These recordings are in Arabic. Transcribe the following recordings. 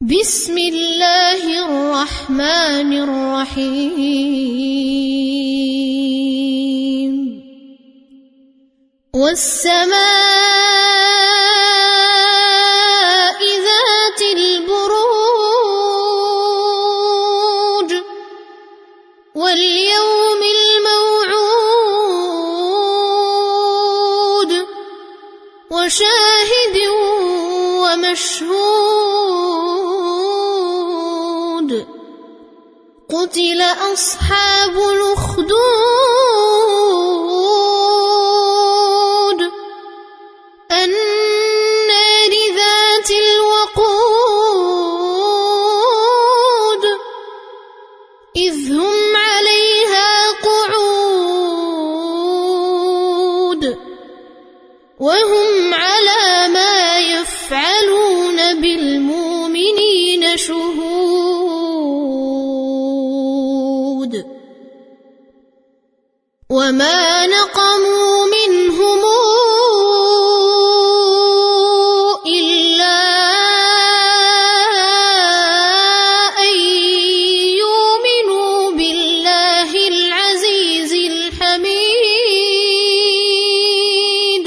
بسم الله الرحمن الرحيم والسماء ذات البروج واليوم الموعود وشاهد ومشهود قتل أصحاب الأخدود النار ذات الوقود إذ هم عليها قعود وهم على ما يفعلون بالمؤمنين شهود وما نقموا منهم إلا أن يؤمنوا بالله العزيز الحميد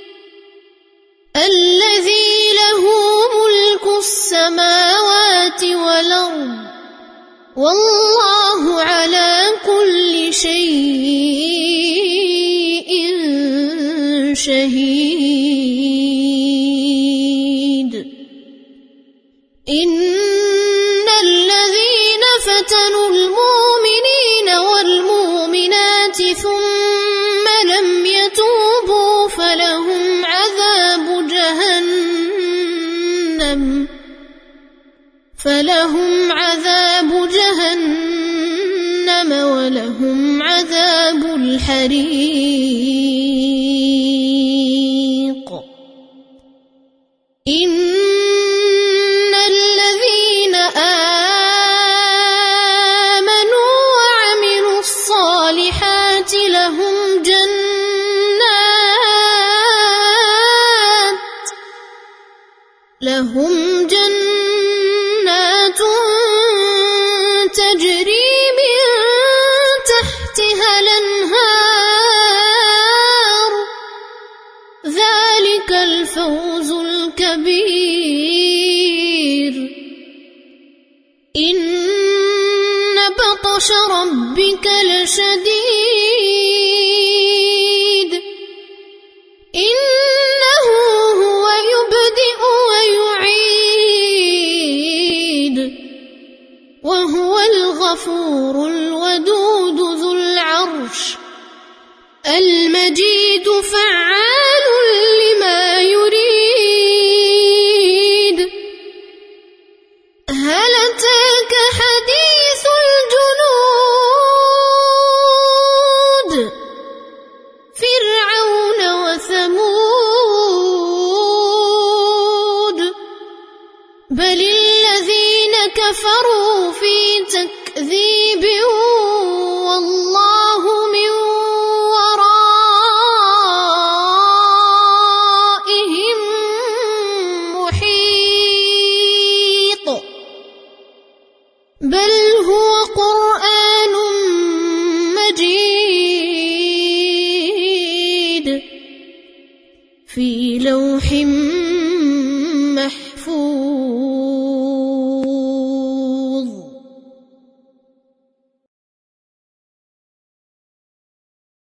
الذي له ملك السماوات والأرض والله على كل شيء شهيد إن الذين فتنوا المؤمنين والمؤمنات ثم لم يتوبوا فلهم عذاب جهنم ولهم عذاب الحريق إن الذين آمنوا وعملوا الصالحات لهم جنات تجري من تحتها الأنهار ذلك الفوز الكبير إن بطش ربك لشديد إنه هو يبدئ ويعيد وهو الغفور الودود ذو العرش المجيد فعال لما يريد هل أتاك حديث الجنود فرعون وثمود بل الذين كفروا في تكذيب والله